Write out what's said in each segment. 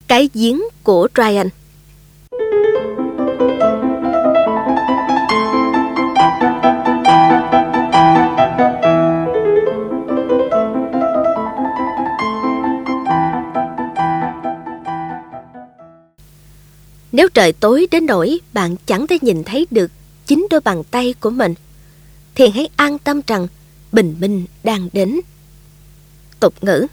Cái giếng của Ryan. Nếu trời tối đến nỗi bạn chẳng thể nhìn thấy được chính đôi bàn tay của mình, thì hãy an tâm rằng bình minh đang đến. Tục ngữ.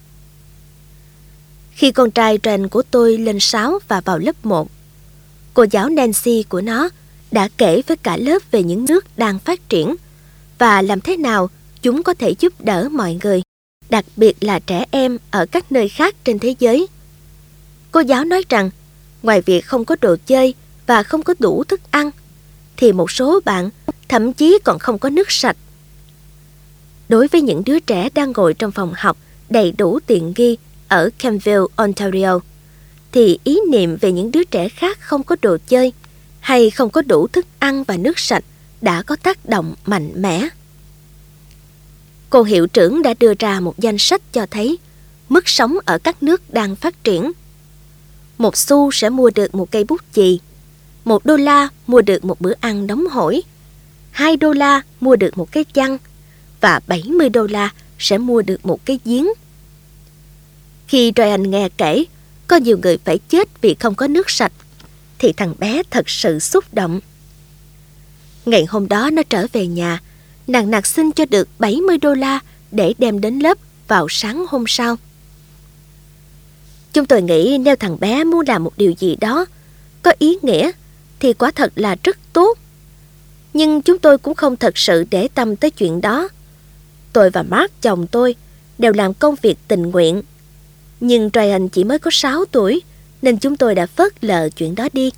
Khi con trai Ryan của tôi lên 6 và vào lớp 1, cô giáo Nancy của nó đã kể với cả lớp về những nước đang phát triển và làm thế nào chúng có thể giúp đỡ mọi người, đặc biệt là trẻ em ở các nơi khác trên thế giới. Cô giáo nói rằng, ngoài việc không có đồ chơi và không có đủ thức ăn, thì một số bạn thậm chí còn không có nước sạch. Đối với những đứa trẻ đang ngồi trong phòng học đầy đủ tiện nghi ở Campbell, Ontario, thì ý niệm về những đứa trẻ khác không có đồ chơi hay không có đủ thức ăn và nước sạch đã có tác động mạnh mẽ. Cô hiệu trưởng đã đưa ra một danh sách cho thấy mức sống ở các nước đang phát triển. 1 xu sẽ mua được một cây bút chì, $1 mua được một bữa ăn nóng hổi, $2 mua được một cái chăn và $70 sẽ mua được một cái giếng. Khi Ryan nghe kể có nhiều người phải chết vì không có nước sạch, thì thằng bé thật sự xúc động. Ngày hôm đó nó trở về nhà, nàng nặc xin cho được $70 để đem đến lớp vào sáng hôm sau. Chúng tôi nghĩ nếu thằng bé muốn làm một điều gì đó có ý nghĩa thì quả thật là rất tốt. Nhưng chúng tôi cũng không thật sự để tâm tới chuyện đó. Tôi và Mark, chồng tôi, đều làm công việc tình nguyện. Nhưng Ryan chỉ mới có 6 tuổi, nên chúng tôi đã phớt lờ chuyện đó đi.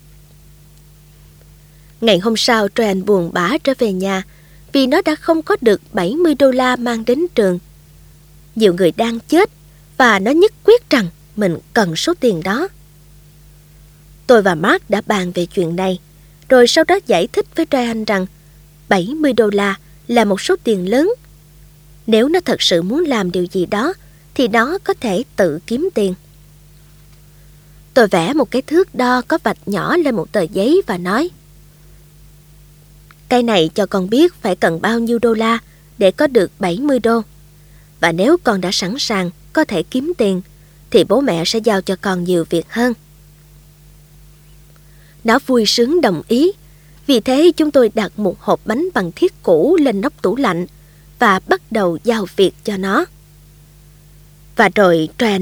Ngày hôm sau, Ryan buồn bã trở về nhà vì nó đã không có được $70 mang đến trường. Nhiều người đang chết và nó nhất quyết rằng mình cần số tiền đó. Tôi và Mark đã bàn về chuyện này, rồi sau đó giải thích với Ryan rằng $70 là một số tiền lớn. Nếu nó thật sự muốn làm điều gì đó, thì nó có thể tự kiếm tiền. Tôi vẽ một cái thước đo có vạch nhỏ lên một tờ giấy và nói: cái này cho con biết phải cần bao nhiêu $, để có được $70. Và nếu con đã sẵn sàng có thể kiếm tiền, thì bố mẹ sẽ giao cho con nhiều việc hơn. Nó vui sướng đồng ý. Vì thế chúng tôi đặt một hộp bánh bằng thiết cũ lên nóc tủ lạnh và bắt đầu giao việc cho nó. Và rồi Ryan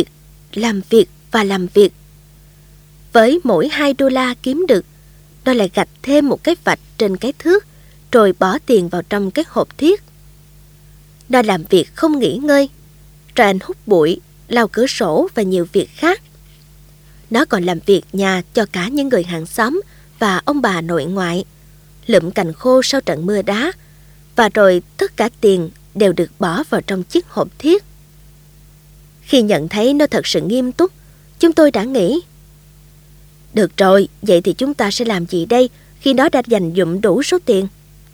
làm việc. Với mỗi $2 kiếm được, nó lại gạch thêm một cái vạch trên cái thước, rồi bỏ tiền vào trong cái hộp thiết. Nó làm việc không nghỉ ngơi. Ryan hút bụi, lau cửa sổ và nhiều việc khác. Nó còn làm việc nhà cho cả những người hàng xóm và ông bà nội ngoại, lụm cành khô sau trận mưa đá, và rồi tất cả tiền đều được bỏ vào trong chiếc hộp thiết. Khi nhận thấy nó thật sự nghiêm túc, chúng tôi đã nghĩ: được rồi, vậy thì chúng ta sẽ làm gì đây khi nó đã dành dụm đủ số tiền?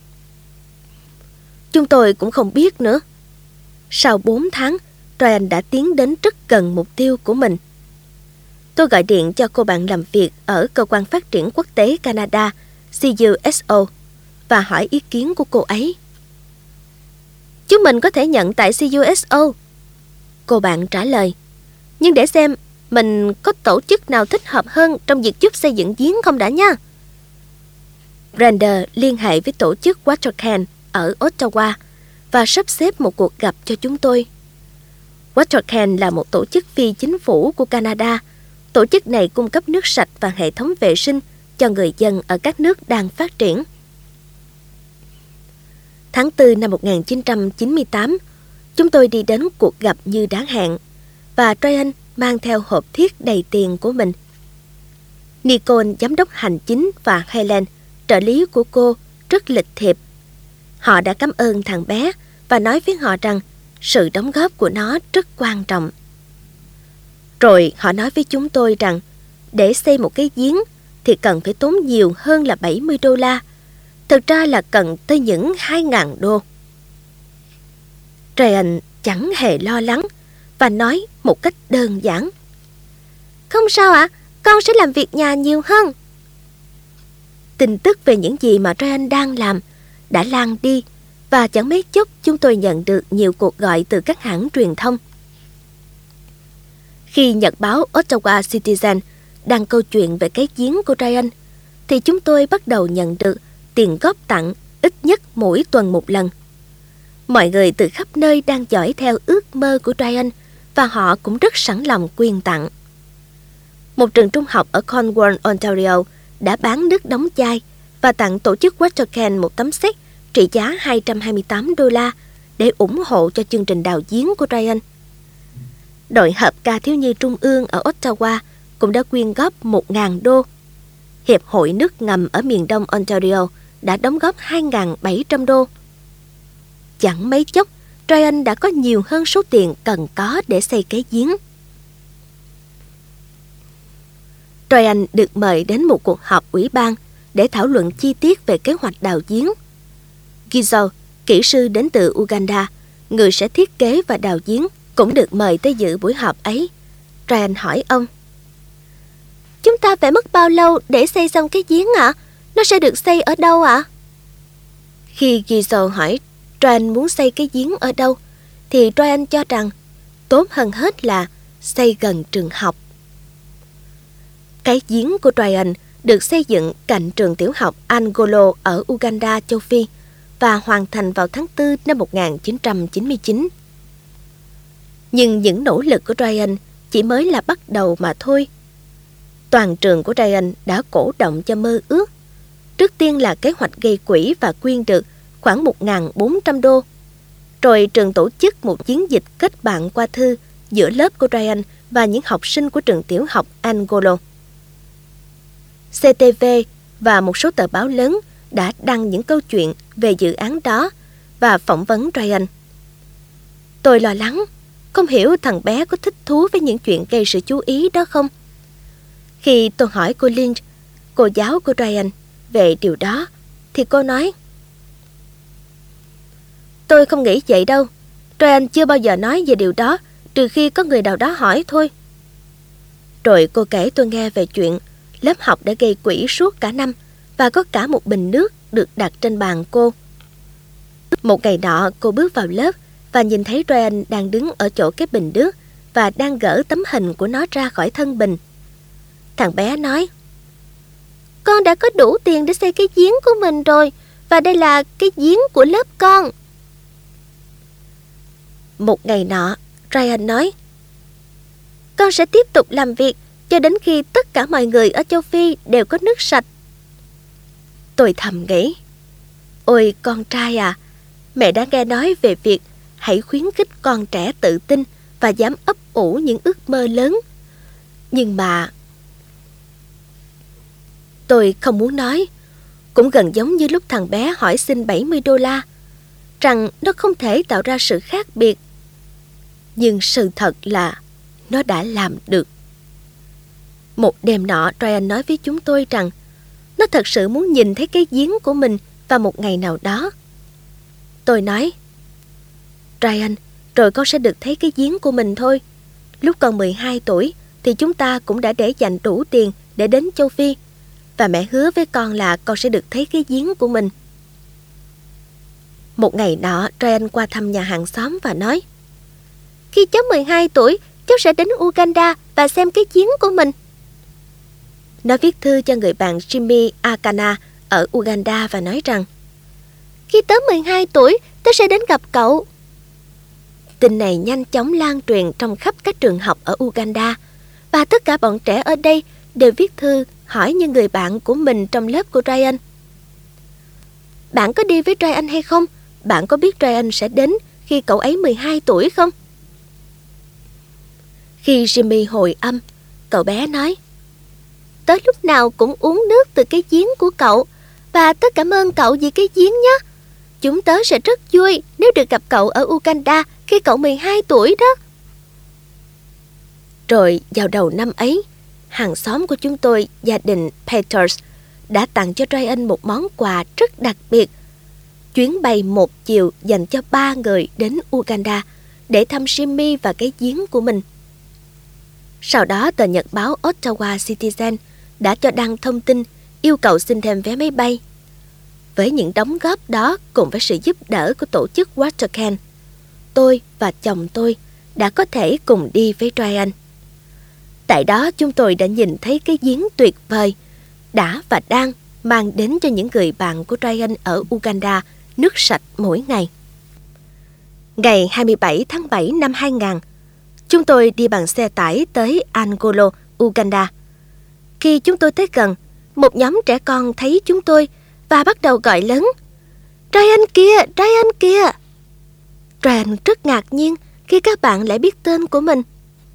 Chúng tôi cũng không biết nữa. Sau 4 tháng, Ryan đã tiến đến rất gần mục tiêu của mình. Tôi gọi điện cho cô bạn làm việc ở Cơ quan Phát triển Quốc tế Canada, CUSO, và hỏi ý kiến của cô ấy. Chúng mình có thể nhận tại CUSO, cô bạn trả lời. Nhưng để xem mình có tổ chức nào thích hợp hơn trong việc giúp xây dựng giếng không đã nha. Brander liên hệ với tổ chức Watercan ở Ottawa và sắp xếp một cuộc gặp cho chúng tôi. Watercan là một tổ chức phi chính phủ của Canada. Tổ chức này cung cấp nước sạch và hệ thống vệ sinh cho người dân ở các nước đang phát triển. Tháng 4 năm 1998, chúng tôi đi đến cuộc gặp như đã hẹn, và Ryan mang theo hộp thiết đầy tiền của mình. Nicole, giám đốc hành chính, và Helen, trợ lý của cô, rất lịch thiệp. Họ đã cảm ơn thằng bé và nói với họ rằng sự đóng góp của nó rất quan trọng. Rồi họ nói với chúng tôi rằng để xây một cái giếng thì cần phải tốn nhiều hơn là $70. Thực ra là cần tới những $2,000. Ryan chẳng hề lo lắng và nói một cách đơn giản: Không sao ạ, con sẽ làm việc nhà nhiều hơn. Tin tức về những gì mà Ryan đang làm đã lan đi, và chẳng mấy chốc chúng tôi nhận được nhiều cuộc gọi từ các hãng truyền thông. Khi nhật báo Ottawa Citizen đăng câu chuyện về cái giếng của Ryan, thì chúng tôi bắt đầu nhận được tiền góp tặng ít nhất mỗi tuần một lần. Mọi người từ khắp nơi đang dõi theo ước mơ của Ryan, và họ cũng rất sẵn lòng quyên tặng. Một trường trung học ở Cornwall, Ontario đã bán nước đóng chai và tặng tổ chức Watercan một tấm séc trị giá $228 để ủng hộ cho chương trình đào giếng của Ryan. Đội hợp ca thiếu nhi trung ương ở Ottawa cũng đã quyên góp $1,000. Hiệp hội nước ngầm ở miền đông Ontario đã đóng góp $2,700. Chẳng mấy chốc, Ryan đã có nhiều hơn số tiền cần có để xây cái giếng. Ryan được mời đến một cuộc họp ủy ban để thảo luận chi tiết về kế hoạch đào giếng. Gizo, kỹ sư đến từ Uganda, người sẽ thiết kế và đào giếng, cũng được mời tới dự buổi họp ấy. Ryan hỏi ông: Chúng ta phải mất bao lâu để xây xong cái giếng ạ? Nó sẽ được xây ở đâu ạ? Khi Gizo hỏi Ryan muốn xây cái giếng ở đâu, thì Ryan cho rằng tốt hơn hết là xây gần trường học. Cái giếng của Ryan được xây dựng cạnh trường tiểu học Angolo ở Uganda, châu Phi, và hoàn thành vào tháng 4 năm 1999. Nhưng những nỗ lực của Ryan chỉ mới là bắt đầu mà thôi. Toàn trường của Ryan đã cổ động cho mơ ước. Trước tiên là kế hoạch gây quỹ và quyên được khoảng $1,400. Rồi trường tổ chức một chiến dịch kết bạn qua thư giữa lớp của Ryan và những học sinh của trường tiểu học Angolo. CTV và một số tờ báo lớn đã đăng những câu chuyện về dự án đó và phỏng vấn Ryan. Tôi lo lắng, không hiểu thằng bé có thích thú với những chuyện gây sự chú ý đó không? Khi tôi hỏi cô Lynch, cô giáo của Ryan, về điều đó, thì cô nói: Tôi không nghĩ vậy đâu. Ryan chưa bao giờ nói về điều đó, trừ khi có người nào đó hỏi thôi. Rồi cô kể tôi nghe về chuyện lớp học đã gây quỹ suốt cả năm, và có cả một bình nước được đặt trên bàn cô. Một ngày nọ, cô bước vào lớp và nhìn thấy Ryan đang đứng ở chỗ cái bình nước và đang gỡ tấm hình của nó ra khỏi thân bình. Thằng bé nói: Con đã có đủ tiền để xây cái giếng của mình rồi, và đây là cái giếng của lớp con. Một ngày nọ, Ryan nói: Con sẽ tiếp tục làm việc cho đến khi tất cả mọi người ở châu Phi đều có nước sạch. Tôi thầm nghĩ: Ôi con trai à, mẹ đã nghe nói về việc hãy khuyến khích con trẻ tự tin và dám ấp ủ những ước mơ lớn. Nhưng mà tôi không muốn nói, cũng gần giống như lúc thằng bé hỏi xin $70, rằng nó không thể tạo ra sự khác biệt. Nhưng sự thật là nó đã làm được. Một đêm nọ, Ryan nói với chúng tôi rằng nó thật sự muốn nhìn thấy cái giếng của mình vào một ngày nào đó. Tôi nói: Ryan, rồi con sẽ được thấy cái giếng của mình thôi. Lúc con 12 tuổi thì chúng ta cũng đã để dành đủ tiền để đến châu Phi, và mẹ hứa với con là con sẽ được thấy cái giếng của mình. Một ngày nọ, Ryan qua thăm nhà hàng xóm và nói: Khi cháu 12 tuổi, cháu sẽ đến Uganda và xem cái giếng của mình. Nó viết thư cho người bạn Jimmy Akana ở Uganda và nói rằng: Khi tớ 12 tuổi, tớ sẽ đến gặp cậu. Tin này nhanh chóng lan truyền trong khắp các trường học ở Uganda, và tất cả bọn trẻ ở đây đều viết thư hỏi như người bạn của mình trong lớp của Ryan: Bạn có đi với Ryan hay không? Bạn có biết Ryan sẽ đến khi cậu ấy 12 tuổi không? Khi Jimmy hồi âm, cậu bé nói: Tớ lúc nào cũng uống nước từ cái giếng của cậu, và tớ cảm ơn cậu vì cái giếng nhé. Chúng tớ sẽ rất vui nếu được gặp cậu ở Uganda khi cậu 12 tuổi đó. Rồi vào đầu năm ấy, hàng xóm của chúng tôi, gia đình Peters, đã tặng cho Ryan một món quà rất đặc biệt: chuyến bay một chiều dành cho 3 người đến Uganda để thăm Jimmy và cái giếng của mình. Sau đó tờ nhật báo Ottawa Citizen đã cho đăng thông tin yêu cầu xin thêm vé máy bay. Với những đóng góp đó cùng với sự giúp đỡ của tổ chức Watercan, tôi và chồng tôi đã có thể cùng đi với Ryan. Tại đó chúng tôi đã nhìn thấy cái giếng tuyệt vời đã và đang mang đến cho những người bạn của Ryan ở Uganda nước sạch mỗi ngày. Ngày 27 tháng 7 năm 2000, chúng tôi đi bằng xe tải tới Angolo, Uganda. Khi chúng tôi tới gần, một nhóm trẻ con thấy chúng tôi và bắt đầu gọi lớn: Ryan kìa, Ryan kìa! Ryan rất ngạc nhiên khi các bạn lại biết tên của mình.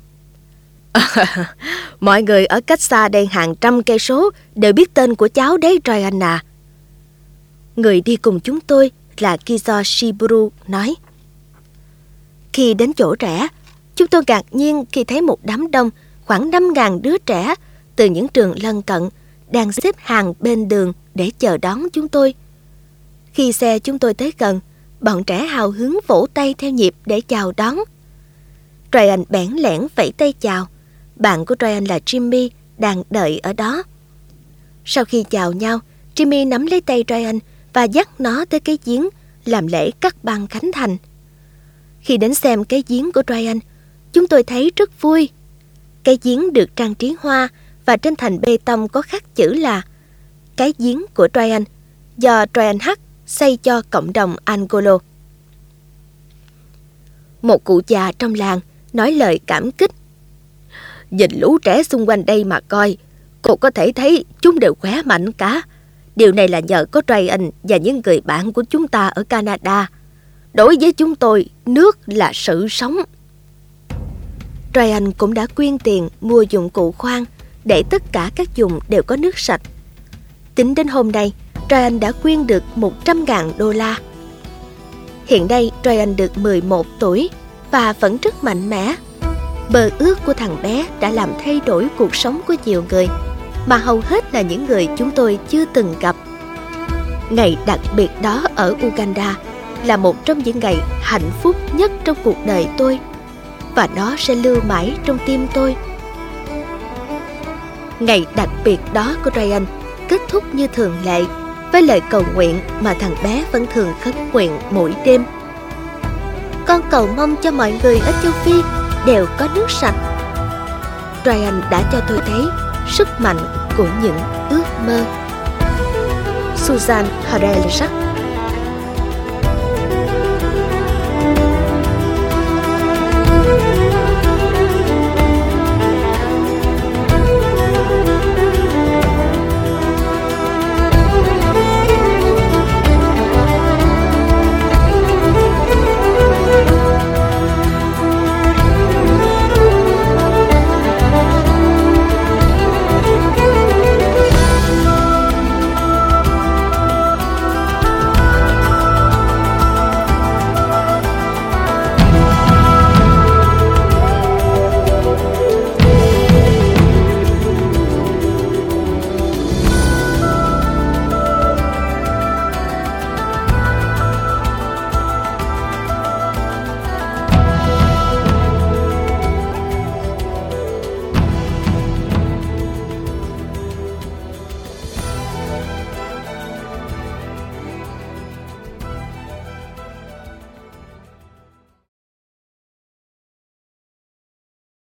Mọi người ở cách xa đây hàng trăm cây số đều biết tên của cháu đấy, Ryan à. Người đi cùng chúng tôi là Kizo Shiburu nói. Khi đến chỗ trẻ, chúng tôi ngạc nhiên khi thấy một đám đông khoảng 5.000 đứa trẻ từ những trường lân cận đang xếp hàng bên đường để chờ đón chúng tôi. Khi xe chúng tôi tới gần, bọn trẻ hào hứng vỗ tay theo nhịp để chào đón. Ryan bẽn lẽn vẫy tay chào. Bạn của Ryan là Jimmy đang đợi ở đó. Sau khi chào nhau, Jimmy nắm lấy tay Ryan và dắt nó tới cái giếng làm lễ cắt băng khánh thành. Khi đến xem cái giếng của Ryan, chúng tôi thấy rất vui. Cái giếng được trang trí hoa và trên thành bê tông có khắc chữ là cái giếng của Ryan, do Ryan H. xây cho cộng đồng Angolo. Một cụ già trong làng nói lời cảm kích. Nhìn lũ trẻ xung quanh đây mà coi, cô có thể thấy chúng đều khỏe mạnh cả. Điều này là nhờ có Ryan và những người bạn của chúng ta ở Canada. Đối với chúng tôi, nước là sự sống. Ryan cũng đã quyên tiền mua dụng cụ khoan để tất cả các vùng đều có nước sạch. Tính đến hôm nay, Ryan đã quyên được $100,000. Hiện nay, Ryan được 11 tuổi và vẫn rất mạnh mẽ. Mơ ước của thằng bé đã làm thay đổi cuộc sống của nhiều người, mà hầu hết là những người chúng tôi chưa từng gặp. Ngày đặc biệt đó ở Uganda là một trong những ngày hạnh phúc nhất trong cuộc đời tôi, và nó sẽ lưu mãi trong tim tôi. Ngày đặc biệt đó của Ryan kết thúc như thường lệ với lời cầu nguyện mà thằng bé vẫn thường khấn nguyện mỗi đêm. Con cầu mong cho mọi người ở châu Phi đều có nước sạch. Ryan đã cho tôi thấy sức mạnh của những ước mơ. Susan Harel-Jack.